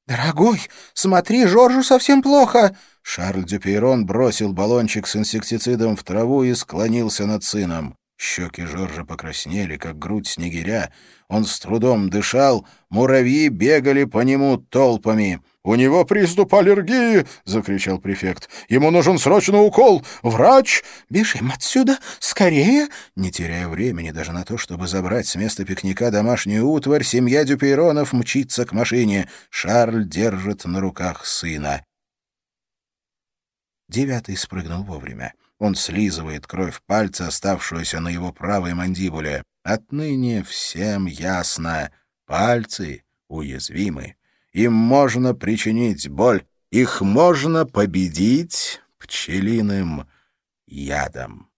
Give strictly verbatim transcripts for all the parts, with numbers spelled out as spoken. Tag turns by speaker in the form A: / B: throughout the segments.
A: «Дорогой, смотри, Жоржу совсем плохо!» Шарль Дюпейрон бросил баллончик с инсектицидом в траву и склонился над сыном. Щеки Жоржа покраснели, как грудь снегиря. Он с трудом дышал, муравьи бегали по нему толпами. «У него приступ аллергии!» — закричал префект. «Ему нужен срочный укол! Врач!» «Бежим отсюда! Скорее!» Не теряя времени даже на то, чтобы забрать с места пикника домашнюю утварь, семья Дюпейронов мчится к машине. Шарль держит на руках сына. Девятый спрыгнул вовремя. Он слизывает кровь пальца, оставшуюся на его правой мандибуле. Отныне всем ясно. Пальцы уязвимы. Им можно причинить боль. Их можно победить пчелиным ядом.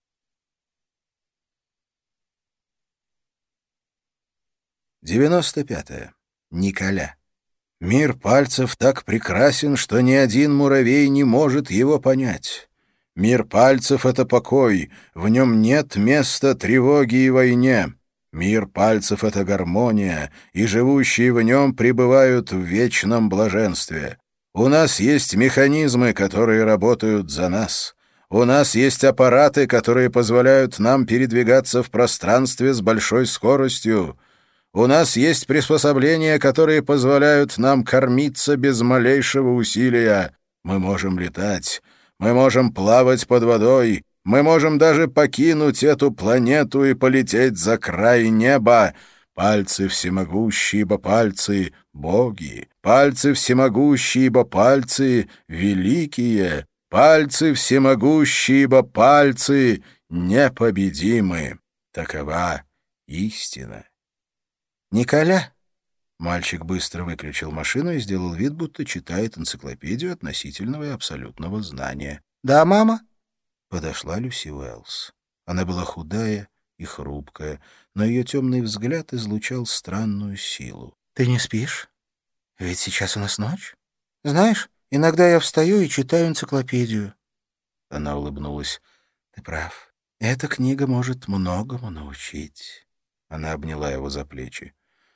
A: девяносто пятое. Николя. Мир пальцев так прекрасен, что ни один муравей не может его понять. Мир пальцев — это покой, в нем нет места тревоге и войне. Мир пальцев — это гармония, и живущие в нем пребывают в вечном блаженстве. У нас есть механизмы, которые работают за нас. У нас есть аппараты, которые позволяют нам передвигаться в пространстве с большой скоростью. У нас есть приспособления, которые позволяют нам кормиться без малейшего усилия. Мы можем летать, мы можем плавать под водой, мы можем даже покинуть эту планету и полететь за край неба. Пальцы всемогущие, ибо пальцы — боги. Пальцы всемогущие, ибо пальцы — великие. Пальцы всемогущие, ибо пальцы непобедимы. Такова истина. «Николя!» Мальчик быстро выключил машину и сделал вид, будто читает энциклопедию относительного и абсолютного знания. «Да, мама?» Подошла Люси Уэллс. Она была худая и хрупкая, но ее темный взгляд излучал странную силу. «Ты не спишь? Ведь сейчас у нас ночь. Знаешь, иногда я встаю и читаю энциклопедию». Она улыбнулась. «Ты прав. Эта книга может многому научить». Она обняла его за плечи.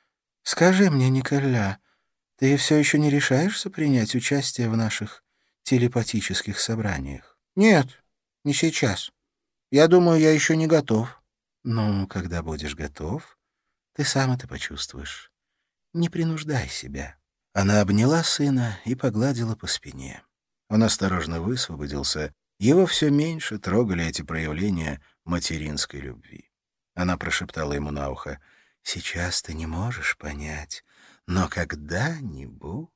A: «Скажи мне, Николя, ты все еще не решаешься принять участие в наших телепатических собраниях?» «Нет, не сейчас. Я думаю, я еще не готов». «Ну, когда будешь готов, ты сам это почувствуешь. Не принуждай себя». Она обняла сына и погладила по спине. Он осторожно высвободился. Его все меньше трогали эти проявления материнской любви. Она прошептала ему на ухо: «Сейчас ты не можешь понять, но когда-нибудь...»